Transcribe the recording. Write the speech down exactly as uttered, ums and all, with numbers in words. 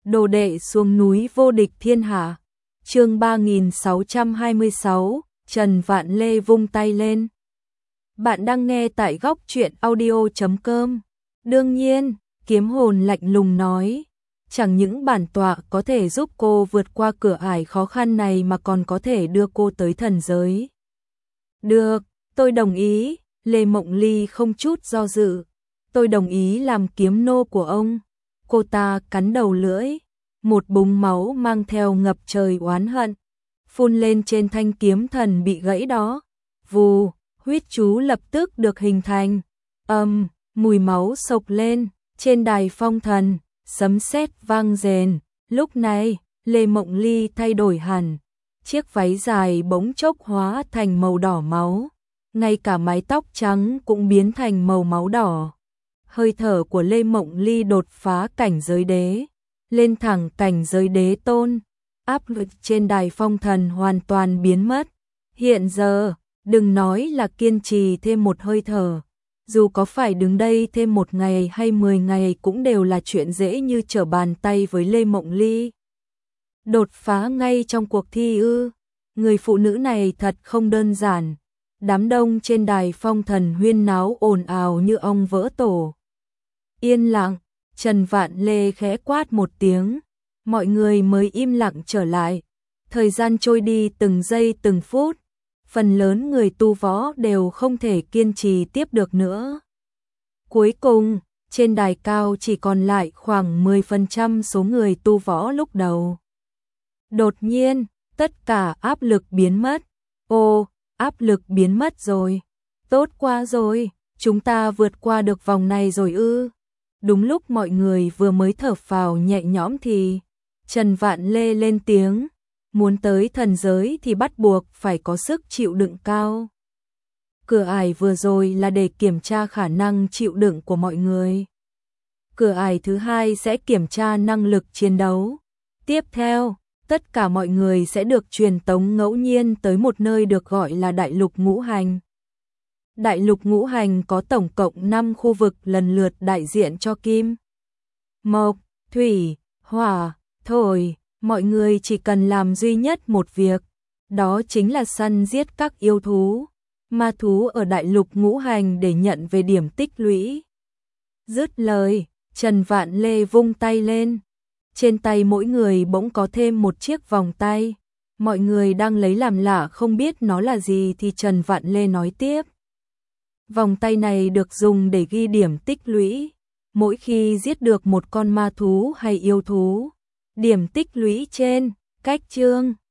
Đồ đệ xuống núi vô địch thiên hạ. Chương ba nghìn sáu trăm hai mươi sáu, Trần Vạn Lê vung tay lên. Bạn đang nghe tại góc truyện audio chấm com. Đương nhiên, kiếm hồn lạnh lùng nói, chẳng những bản tọa có thể giúp cô vượt qua cửa ải khó khăn này mà còn có thể đưa cô tới thần giới. Được, tôi đồng ý. Lê Mộng Ly không chút do dự. Tôi đồng ý làm kiếm nô của ông. Cô ta cắn đầu lưỡi, một búng máu mang theo ngập trời oán hận, phun lên trên thanh kiếm thần bị gãy đó. Vù, huyết chú lập tức được hình thành. Âm, um, mùi máu sộc lên, trên đài phong thần, sấm sét vang rền. Lúc này, Lê Mộng Ly thay đổi hẳn, chiếc váy dài bỗng chốc hóa thành màu đỏ máu, ngay cả mái tóc trắng cũng biến thành màu máu đỏ. Hơi thở của Lê Mộng Ly đột phá cảnh giới đế, lên thẳng cảnh giới đế tôn, áp lực trên đài phong thần hoàn toàn biến mất. Hiện giờ, đừng nói là kiên trì thêm một hơi thở, dù có phải đứng đây thêm một ngày hay mười ngày cũng đều là chuyện dễ như trở bàn tay với Lê Mộng Ly. Đột phá ngay trong cuộc thi ư? Người phụ nữ này thật không đơn giản. Đám đông trên đài phong thần huyên náo ồn ào như ong vỡ tổ. Yên lặng, Trần Vạn Lê khẽ quát một tiếng, mọi người mới im lặng trở lại. Thời gian trôi đi từng giây từng phút, phần lớn người tu võ đều không thể kiên trì tiếp được nữa. Cuối cùng, trên đài cao chỉ còn lại khoảng mười phần trăm số người tu võ lúc đầu. Đột nhiên, tất cả áp lực biến mất. Ô, áp lực biến mất rồi. Tốt quá rồi, chúng ta vượt qua được vòng này rồi ư. Đúng lúc mọi người vừa mới thở phào nhẹ nhõm thì Trần Vạn Lê lên tiếng, muốn tới thần giới thì bắt buộc phải có sức chịu đựng cao. Cửa ải vừa rồi là để kiểm tra khả năng chịu đựng của mọi người. Cửa ải thứ hai sẽ kiểm tra năng lực chiến đấu. Tiếp theo, tất cả mọi người sẽ được truyền tống ngẫu nhiên tới một nơi được gọi là Đại Lục Ngũ Hành. Đại Lục Ngũ Hành có tổng cộng năm khu vực lần lượt đại diện cho kim, mộc, thủy, hỏa, thổ. Mọi người chỉ cần làm duy nhất một việc, đó chính là săn giết các yêu thú, ma thú ở Đại Lục Ngũ Hành để nhận về điểm tích lũy. Dứt lời, Trần Vạn Lê vung tay lên. Trên tay mỗi người bỗng có thêm một chiếc vòng tay. Mọi người đang lấy làm lạ không biết nó là gì thì Trần Vạn Lê nói tiếp. Vòng tay này được dùng để ghi điểm tích lũy. Mỗi khi giết được một con ma thú hay yêu thú, điểm tích lũy trên cách chương